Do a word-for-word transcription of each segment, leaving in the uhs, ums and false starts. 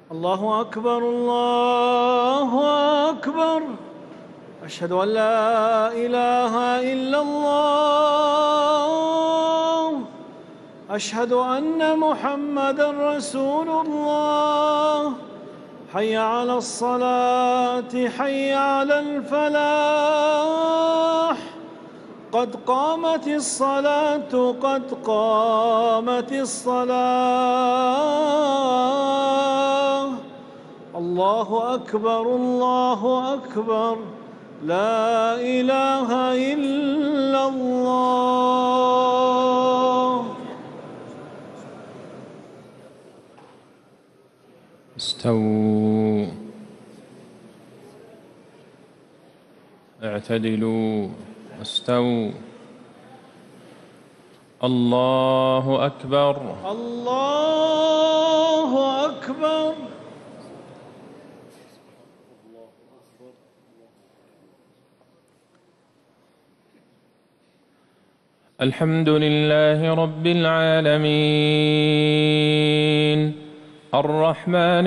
الله أكبر الله أكبر. أشهد أن لا إله إلا الله. أشهد أن محمدًا رسول الله. حي على الصلاة حي على الفلاح. قد قامت الصلاة قد قامت الصلاة. الله أكبر الله أكبر. لا إله إلا الله. استووا، اعتدلوا، استووا. الله أكبر الله أكبر. الحمد لله رب العالمين الرحمن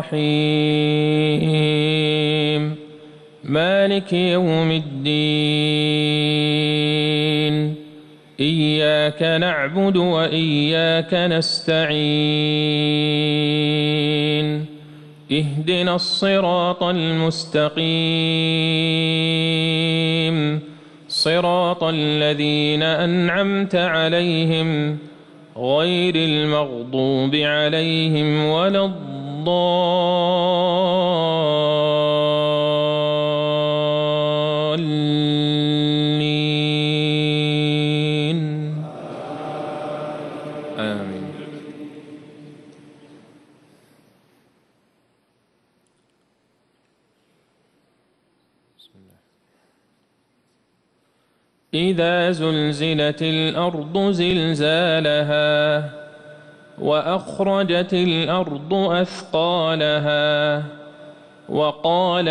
الرحيم مالك يوم الدين. إياك نعبد وإياك نستعين. اهدنا الصراط المستقيم صراط الذين أنعمت عليهم غير المغضوب عليهم ولا الضالين. آمين. إذا زلزلت الأرض زلزالها وأخرجت الأرض أثقالها وقال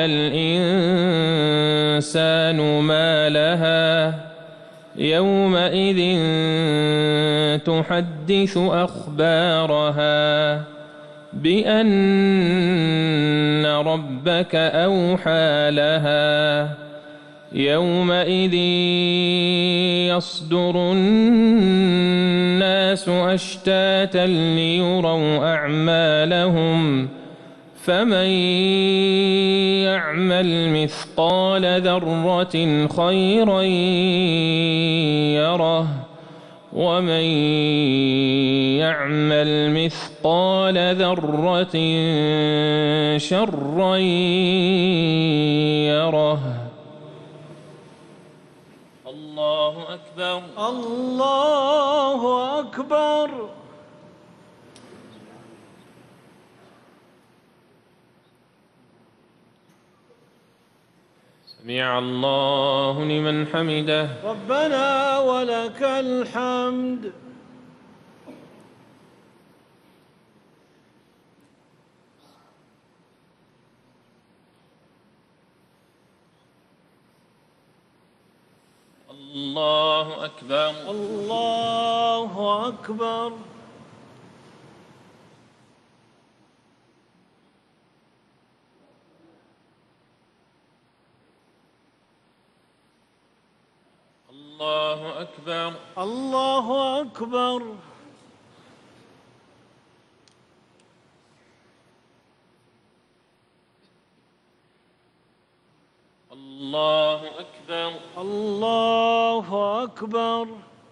الإنسان ما لها يومئذ تحدث أخبارها بأن ربك أوحى لها. يومئذ يصدر الناس أشتاتا ليروا أعمالهم فمن يعمل مثقال ذرة خيرا يره ومن يعمل مثقال ذرة شرا يره. الله أكبر الله أكبر. سمع الله لمن حمده. ربنا ولك الحمد. الله أكبر الله أكبر. الله أكبر الله أكبر. الله أكبر الله أكبر.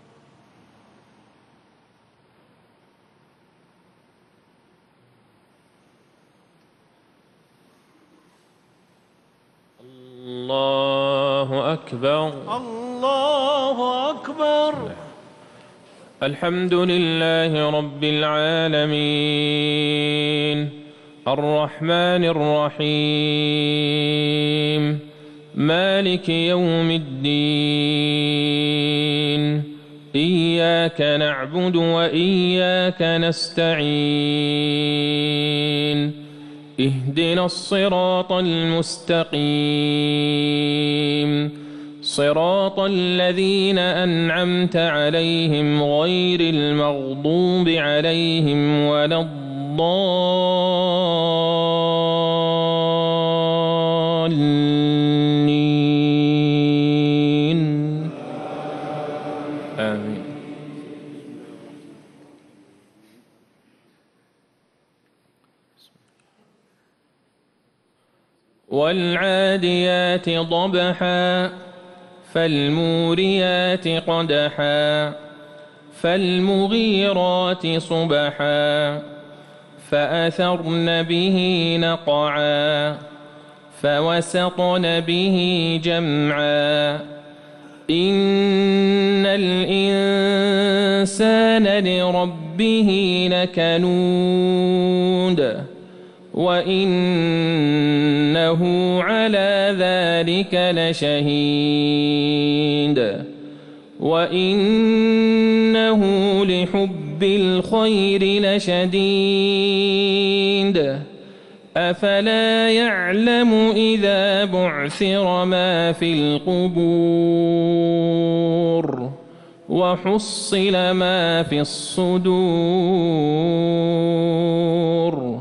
الله أكبر الله أكبر. الحمد لله رب العالمين الرحمن الرحيم مالك يوم الدين. إياك نعبد وإياك نستعين. اهدنا الصراط المستقيم صراط الذين أنعمت عليهم غير المغضوب عليهم ولا الضالين. والعاديات ضبحا فالموريات قدحا فالمغيرات صبحا فأثرن به نقعا فوسطن به جمعا إن الإنسان لربه لكنود وإنه على ذلك لشهيد وإنه لحب الخير لشديد أفلا يعلم إذا بعثر ما في القبور وحصل ما في الصدور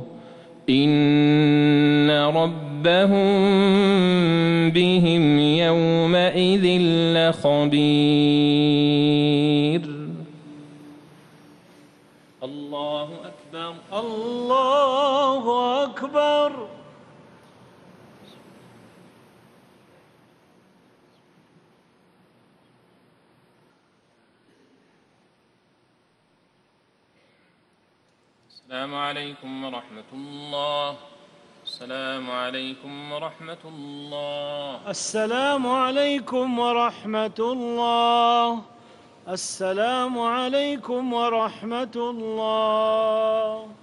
إن ربهم بهم يومئذ لخبير. الله أكبر. الله أكبر. السلام عليكم ورحمة الله. السلام عليكم ورحمة الله. السلام عليكم ورحمة الله. السلام عليكم ورحمة الله.